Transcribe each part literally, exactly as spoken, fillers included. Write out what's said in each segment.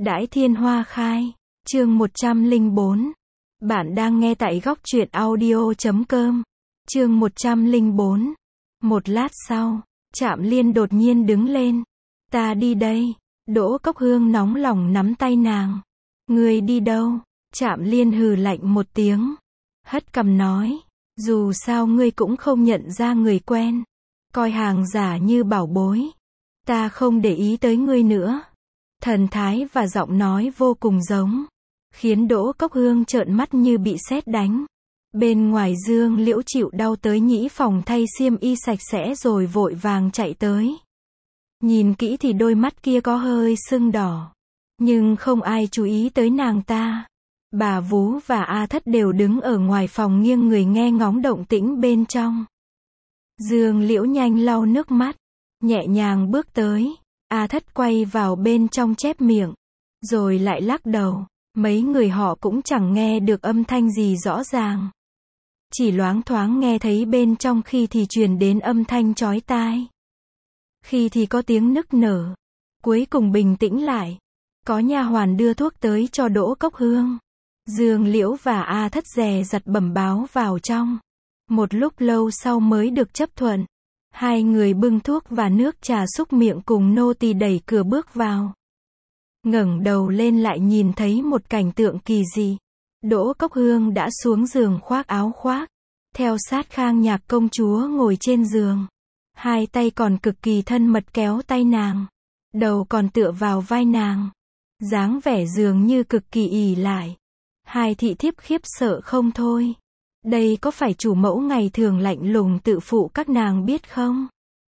Đãi thiên hoa khai, chương một trăm lẻ bốn. Bạn đang nghe tại góc truyện audio chấm com. Chương một trăm lẻ bốn. Một lát sau, Trạm Liên đột nhiên đứng lên. Ta đi đây. Đỗ Cốc Hương nóng lòng nắm tay nàng. Ngươi đi đâu? Trạm Liên hừ lạnh một tiếng. Hất cằm nói. Dù sao ngươi cũng không nhận ra người quen. Coi hàng giả như bảo bối. Ta không để ý tới ngươi nữa. Thần thái và giọng nói vô cùng giống. Khiến Đỗ Cốc Hương trợn mắt như bị sét đánh. Bên ngoài Dương Liễu chịu đau tới nhĩ phòng thay xiêm y sạch sẽ rồi vội vàng chạy tới. Nhìn kỹ thì đôi mắt kia có hơi sưng đỏ. Nhưng không ai chú ý tới nàng ta. Bà Vú và A Thất đều đứng ở ngoài phòng nghiêng người nghe ngóng động tĩnh bên trong. Dương Liễu nhanh lau nước mắt. Nhẹ nhàng bước tới. A Thất quay vào bên trong chép miệng. Rồi lại lắc đầu. Mấy người họ cũng chẳng nghe được âm thanh gì rõ ràng. Chỉ loáng thoáng nghe thấy bên trong khi thì truyền đến âm thanh chói tai. Khi thì có tiếng nức nở. Cuối cùng bình tĩnh lại. Có nha hoàn đưa thuốc tới cho Đỗ Cốc Hương. Dương Liễu và A Thất dè dặt bẩm báo vào trong. Một lúc lâu sau mới được chấp thuận. Hai người bưng thuốc và nước trà xúc miệng cùng nô tỳ đẩy cửa bước vào. Ngẩng đầu lên lại nhìn thấy một cảnh tượng kỳ dị. Đỗ Cốc Hương đã xuống giường khoác áo khoác. Theo sát Khang Nhạc công chúa ngồi trên giường. Hai tay còn cực kỳ thân mật kéo tay nàng. Đầu còn tựa vào vai nàng. Dáng vẻ dường như cực kỳ ỷ lại. Hai thị thiếp khiếp sợ không thôi. Đây có phải chủ mẫu ngày thường lạnh lùng tự phụ các nàng biết không?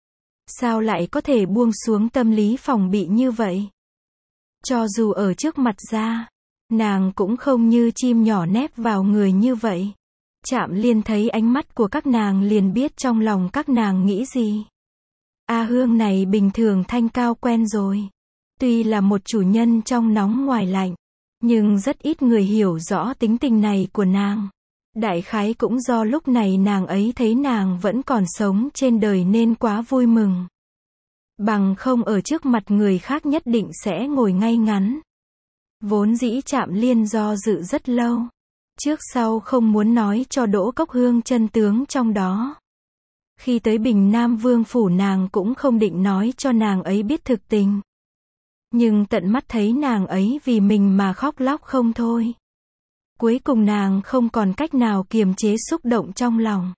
Sao lại có thể buông xuống tâm lý phòng bị như vậy? Cho dù ở trước mặt ra, nàng cũng không như chim nhỏ nép vào người như vậy. Trạm Liên thấy ánh mắt của các nàng liền biết trong lòng các nàng nghĩ gì. A Hương này bình thường thanh cao quen rồi. Tuy là một chủ nhân trong nóng ngoài lạnh, nhưng rất ít người hiểu rõ tính tình này của nàng. Đại khái cũng do lúc này nàng ấy thấy nàng vẫn còn sống trên đời nên quá vui mừng. Bằng không ở trước mặt người khác nhất định sẽ ngồi ngay ngắn. Vốn dĩ Trạm Liên do dự rất lâu. Trước sau không muốn nói cho Đỗ Cốc Hương chân tướng trong đó. Khi tới Bình Nam Vương phủ nàng cũng không định nói cho nàng ấy biết thực tình. Nhưng tận mắt thấy nàng ấy vì mình mà khóc lóc không thôi. Cuối cùng nàng không còn cách nào kiềm chế xúc động trong lòng.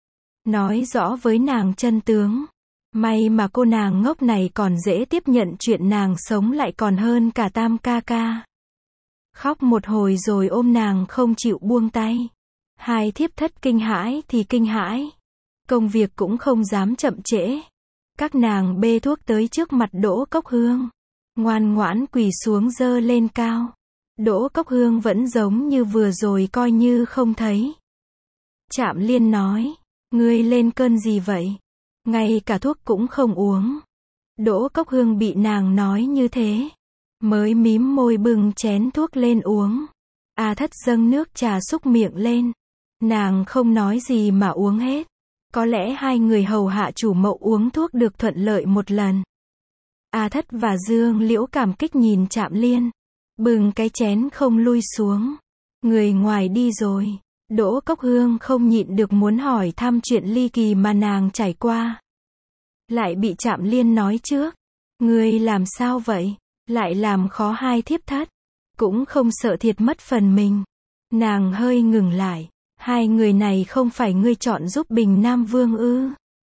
Nói rõ với nàng chân tướng. May mà cô nàng ngốc này còn dễ tiếp nhận chuyện nàng sống lại còn hơn cả Tam ca ca. Khóc một hồi rồi ôm nàng không chịu buông tay. Hai thiếp thất kinh hãi thì kinh hãi. Công việc cũng không dám chậm trễ. Các nàng bê thuốc tới trước mặt Đỗ Cốc Hương. Ngoan ngoãn quỳ xuống giơ lên cao. Đỗ Cốc Hương vẫn giống như vừa rồi coi như không thấy. Trạm Liên nói. Ngươi lên cơn gì vậy? Ngay cả thuốc cũng không uống. Đỗ Cốc Hương bị nàng nói như thế. Mới mím môi bưng chén thuốc lên uống. A Thất dâng nước trà xúc miệng lên. Nàng không nói gì mà uống hết. Có lẽ hai người hầu hạ chủ mẫu uống thuốc được thuận lợi một lần. A Thất và Dương Liễu cảm kích nhìn Trạm Liên. Bừng cái chén không lui xuống. Người ngoài đi rồi. Đỗ Cốc Hương không nhịn được muốn hỏi thăm chuyện ly kỳ mà nàng trải qua. Lại bị Trạm Liên nói trước. Ngươi làm sao vậy? Lại làm khó hai thiếp thất. Cũng không sợ thiệt mất phần mình. Nàng hơi ngừng lại. Hai người này không phải ngươi chọn giúp Bình Nam Vương ư?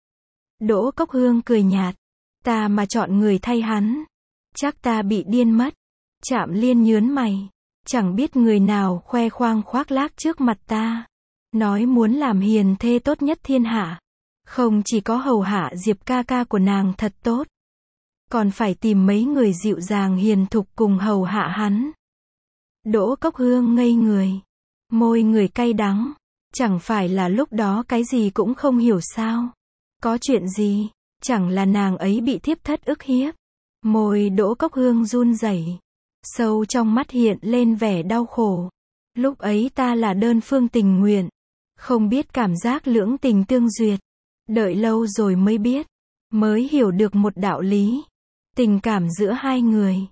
Đỗ Cốc Hương cười nhạt. Ta mà chọn người thay hắn. Chắc ta bị điên mất. Trạm Liên nhớn mày. Chẳng biết người nào khoe khoang khoác lác trước mặt ta. Nói muốn làm hiền thê tốt nhất thiên hạ. Không chỉ có hầu hạ Diệp ca ca của nàng thật tốt. Còn phải tìm mấy người dịu dàng hiền thục cùng hầu hạ hắn. Đỗ Cốc Hương ngây người. Môi người cay đắng. Chẳng phải là lúc đó cái gì cũng không hiểu sao. Có chuyện gì? Chẳng là nàng ấy bị thiếp thất ức hiếp. Môi Đỗ Cốc Hương run rẩy. Sâu trong mắt hiện lên vẻ đau khổ. Lúc ấy ta là đơn phương tình nguyện. Không biết cảm giác lưỡng tình tương duyệt. Đợi lâu rồi mới biết. Mới hiểu được một đạo lý. Tình cảm giữa hai người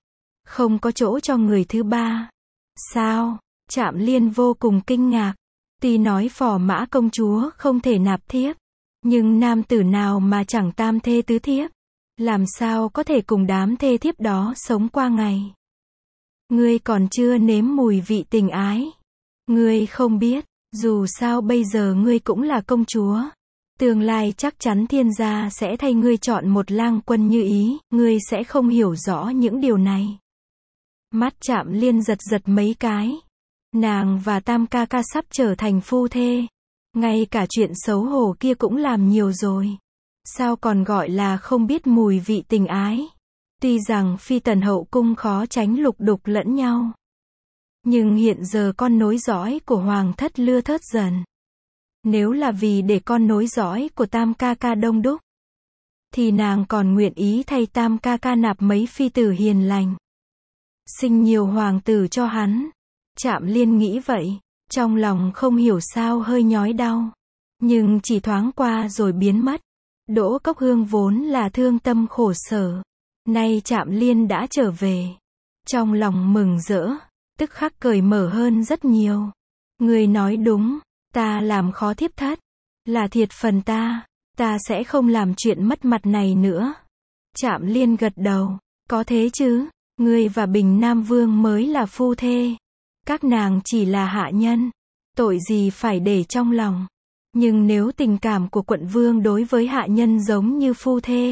Không có chỗ cho người thứ ba. Sao? Trạm Liên vô cùng kinh ngạc. Tuy nói Phò Mã công chúa không thể nạp thiếp, nhưng nam tử nào mà chẳng tam thê tứ thiếp, làm sao có thể cùng đám thê thiếp đó sống qua ngày. Ngươi còn chưa nếm mùi vị tình ái. Ngươi không biết, dù sao bây giờ ngươi cũng là công chúa. Tương lai chắc chắn thiên gia sẽ thay ngươi chọn một lang quân như ý, ngươi sẽ không hiểu rõ những điều này. Mắt Trạm Liên giật giật mấy cái. Nàng và Tam ca ca sắp trở thành phu thê. Ngay cả chuyện xấu hổ kia cũng làm nhiều rồi. Sao còn gọi là không biết mùi vị tình ái. Tuy rằng phi tần hậu cung khó tránh lục đục lẫn nhau, nhưng hiện giờ con nối dõi của hoàng thất lưa thớt dần. Nếu là vì để con nối dõi của Tam ca ca đông đúc, thì nàng còn nguyện ý thay Tam ca ca nạp mấy phi tử hiền lành, sinh nhiều hoàng tử cho hắn. Trạm Liên nghĩ vậy, trong lòng không hiểu sao hơi nhói đau, nhưng chỉ thoáng qua rồi biến mất. Đỗ Cốc Hương vốn là thương tâm khổ sở, nay Trạm Liên đã trở về, trong lòng mừng rỡ, tức khắc cởi mở hơn rất nhiều. Người nói đúng, ta làm khó thiếp thất, là thiệt phần ta, ta sẽ không làm chuyện mất mặt này nữa. Trạm Liên gật đầu, có thế chứ, ngươi và Bình Nam Vương mới là phu thê, các nàng chỉ là hạ nhân, tội gì phải để trong lòng. Nhưng nếu tình cảm của quận vương đối với hạ nhân giống như phu thê,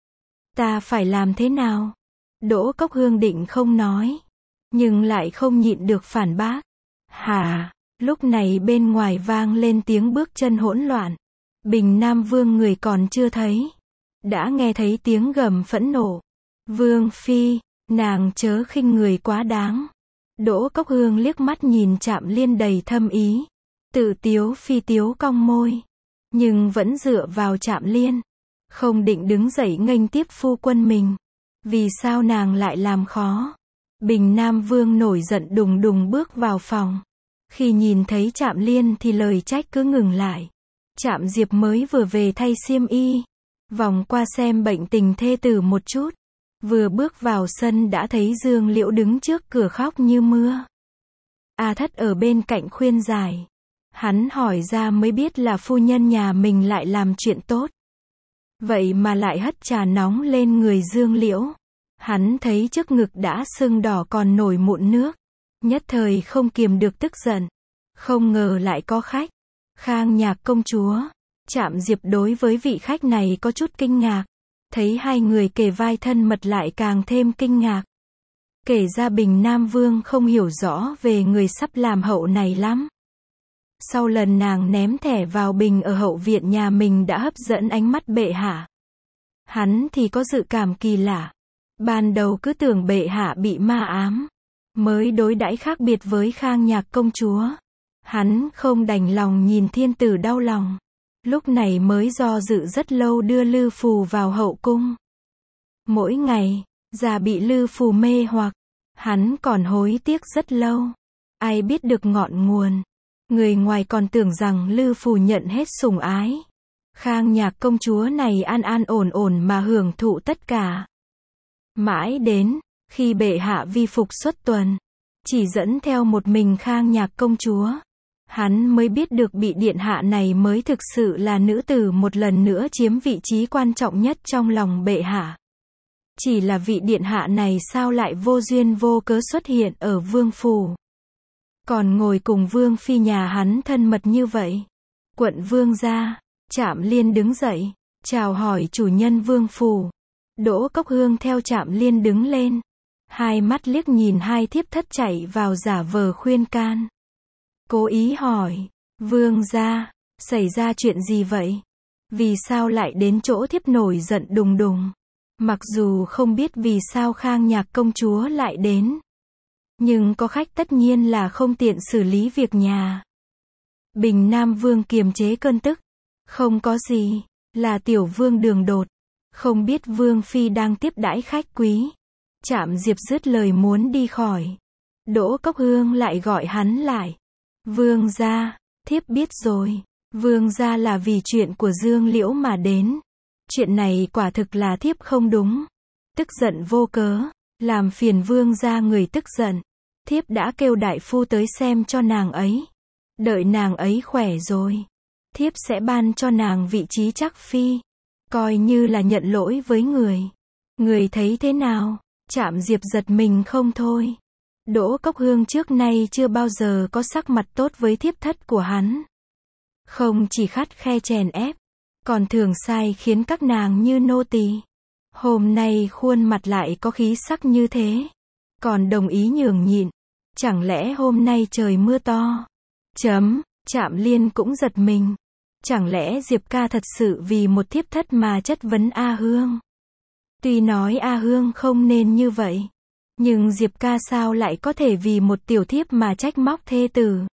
ta phải làm thế nào? Đỗ Cốc Hương định không nói, nhưng lại không nhịn được phản bác. Hả? Lúc này bên ngoài vang lên tiếng bước chân hỗn loạn. Bình Nam Vương người còn chưa thấy, đã nghe thấy tiếng gầm phẫn nộ. Vương phi, nàng chớ khinh người quá đáng. Đỗ Cốc Hương liếc mắt nhìn Trạm Liên đầy thâm ý, tự tiếu phi tiếu cong môi, nhưng vẫn dựa vào Trạm Liên, không định đứng dậy nghênh tiếp phu quân mình. Vì sao nàng lại làm khó? Bình Nam Vương nổi giận đùng đùng bước vào phòng. Khi nhìn thấy Trạm Liên thì lời trách cứ ngừng lại. Trạm Diệp mới vừa về thay xiêm y, vòng qua xem bệnh tình thê tử một chút, vừa bước vào sân đã thấy Dương Liễu đứng trước cửa khóc như mưa. A Thất ở bên cạnh khuyên giải. Hắn hỏi ra mới biết là phu nhân nhà mình lại làm chuyện tốt, vậy mà lại hất trà nóng lên người Dương Liễu. Hắn thấy trước ngực đã sưng đỏ còn nổi mụn nước, nhất thời không kiềm được tức giận. Không ngờ lại có khách. Khang Nhạc công chúa. Trạm Diệp đối với vị khách này có chút kinh ngạc, thấy hai người kề vai thân mật lại càng thêm kinh ngạc. Kể ra Bình Nam Vương không hiểu rõ về người sắp làm hậu này lắm. Sau lần nàng ném thẻ vào bình ở hậu viện nhà mình đã hấp dẫn ánh mắt bệ hạ, hắn thì có dự cảm kỳ lạ. Ban đầu cứ tưởng bệ hạ bị ma ám, mới đối đãi khác biệt với Khang Nhạc công chúa. Hắn không đành lòng nhìn thiên tử đau lòng, lúc này mới do dự rất lâu đưa Lư Phù vào hậu cung. Mỗi ngày, già bị Lư Phù mê hoặc, hắn còn hối tiếc rất lâu. Ai biết được ngọn nguồn, người ngoài còn tưởng rằng Lư Phù nhận hết sủng ái, Khang Nhạc công chúa này an an ổn ổn mà hưởng thụ tất cả. Mãi đến, khi bệ hạ vi phục xuất tuần, chỉ dẫn theo một mình Khang Nhạc công chúa, hắn mới biết được vị điện hạ này mới thực sự là nữ tử một lần nữa chiếm vị trí quan trọng nhất trong lòng bệ hạ. Chỉ là vị điện hạ này sao lại vô duyên vô cớ xuất hiện ở vương phủ, còn ngồi cùng vương phi nhà hắn thân mật như vậy. Quận vương gia. Trạm Liên đứng dậy, chào hỏi chủ nhân vương phủ. Đỗ Cốc Hương theo Trạm Liên đứng lên, hai mắt liếc nhìn hai thiếp thất chạy vào giả vờ khuyên can. Cố ý hỏi, vương gia, xảy ra chuyện gì vậy? Vì sao lại đến chỗ thiếp nổi giận đùng đùng? Mặc dù không biết vì sao Khang Nhạc công chúa lại đến, nhưng có khách tất nhiên là không tiện xử lý việc nhà. Bình Nam Vương kiềm chế cơn tức. Không có gì, là tiểu vương đường đột, không biết vương phi đang tiếp đãi khách quý. Trạm Diệp dứt lời muốn đi khỏi, Đỗ Cốc Hương lại gọi hắn lại. Vương gia, thiếp biết rồi, vương gia là vì chuyện của Dương Liễu mà đến. Chuyện này quả thực là thiếp không đúng. Tức giận vô cớ, Làm phiền vương gia người tức giận. Thiếp đã kêu đại phu tới xem cho nàng ấy. Đợi nàng ấy khỏe rồi, thiếp sẽ ban cho nàng vị trí trắc phi. Coi như là nhận lỗi với người. Người thấy thế nào? Trạm Diệp giật mình không thôi. Đỗ Cốc Hương trước nay chưa bao giờ có sắc mặt tốt với thiếp thất của hắn. Không chỉ khắt khe chèn ép, còn thường sai khiến các nàng như nô tỳ. Hôm nay khuôn mặt lại có khí sắc như thế, còn đồng ý nhường nhịn. Chẳng lẽ hôm nay trời mưa to? Chấm, Trạm Liên cũng giật mình. Chẳng lẽ Diệp ca thật sự vì một thiếp thất mà chất vấn A Hương? Tuy nói A Hương không nên như vậy, nhưng Diệp ca sao lại có thể vì một tiểu thiếp mà trách móc thê tử?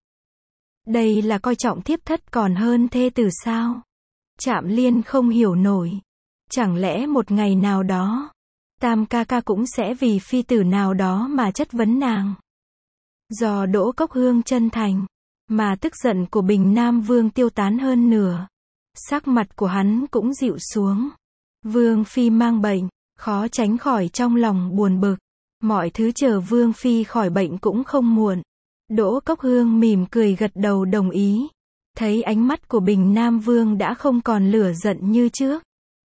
Đây là coi trọng thiếp thất còn hơn thê tử sao? Trạm Liên không hiểu nổi. Chẳng lẽ một ngày nào đó, Tam ca ca cũng sẽ vì phi tử nào đó mà chất vấn nàng? Do Đỗ Cốc Hương chân thành, mà tức giận của Bình Nam Vương tiêu tán hơn nửa. Sắc mặt của hắn cũng dịu xuống. Vương phi mang bệnh, khó tránh khỏi trong lòng buồn bực. Mọi thứ chờ Vương phi khỏi bệnh cũng không muộn. Đỗ Cốc Hương mỉm cười gật đầu đồng ý. Thấy ánh mắt của Bình Nam Vương đã không còn lửa giận như trước.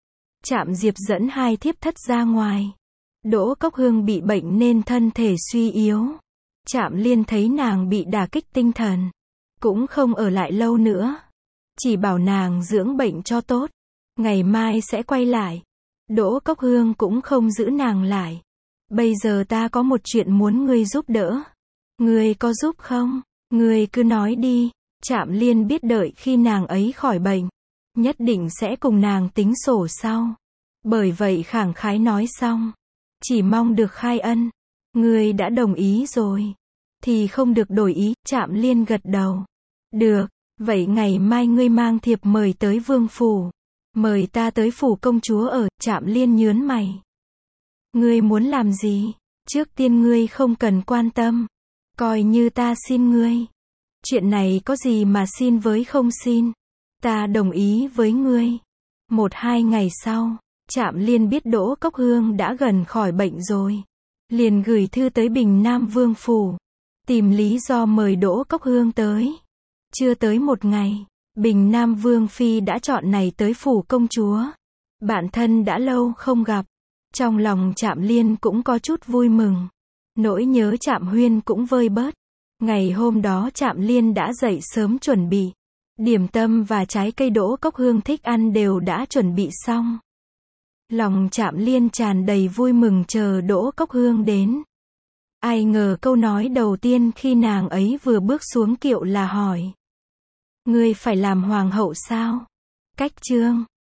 Trạm Diệp dẫn hai thiếp thất ra ngoài. Đỗ Cốc Hương bị bệnh nên thân thể suy yếu. Trạm Liên thấy nàng bị đả kích tinh thần, cũng không ở lại lâu nữa. Chỉ bảo nàng dưỡng bệnh cho tốt. Ngày mai sẽ quay lại. Đỗ Cốc Hương cũng không giữ nàng lại. Bây giờ ta có một chuyện muốn ngươi giúp đỡ. Ngươi có giúp không? Ngươi cứ nói đi. Trạm Liên biết đợi khi nàng ấy khỏi bệnh, nhất định sẽ cùng nàng tính sổ sau. Bởi vậy khẳng khái nói xong. Chỉ mong được khai ân. Ngươi đã đồng ý rồi, thì không được đổi ý. Trạm Liên gật đầu. Được, vậy ngày mai ngươi mang thiệp mời tới vương phủ. Mời ta tới phủ công chúa ở. Trạm Liên nhớn mày. Ngươi muốn làm gì? Trước tiên ngươi không cần quan tâm. Coi như ta xin ngươi. Chuyện này có gì mà xin với không xin. Ta đồng ý với ngươi. Một hai ngày sau, Trạm Liên biết Đỗ Cốc Hương đã gần khỏi bệnh rồi. Liền gửi thư tới Bình Nam Vương phủ, tìm lý do mời Đỗ Cốc Hương tới. Chưa tới một ngày, Bình Nam Vương phi đã chọn này tới phủ công chúa. Bạn thân đã lâu không gặp. Trong lòng Trạm Liên cũng có chút vui mừng. Nỗi nhớ Trạm Huyên cũng vơi bớt. Ngày hôm đó Trạm Liên đã dậy sớm chuẩn bị. Điểm tâm và trái cây Đỗ Cốc Hương thích ăn đều đã chuẩn bị xong. Lòng Trạm Liên tràn đầy vui mừng chờ Đỗ Cốc Hương đến. Ai ngờ câu nói đầu tiên khi nàng ấy vừa bước xuống kiệu là hỏi. Ngươi phải làm hoàng hậu sao? Cách chương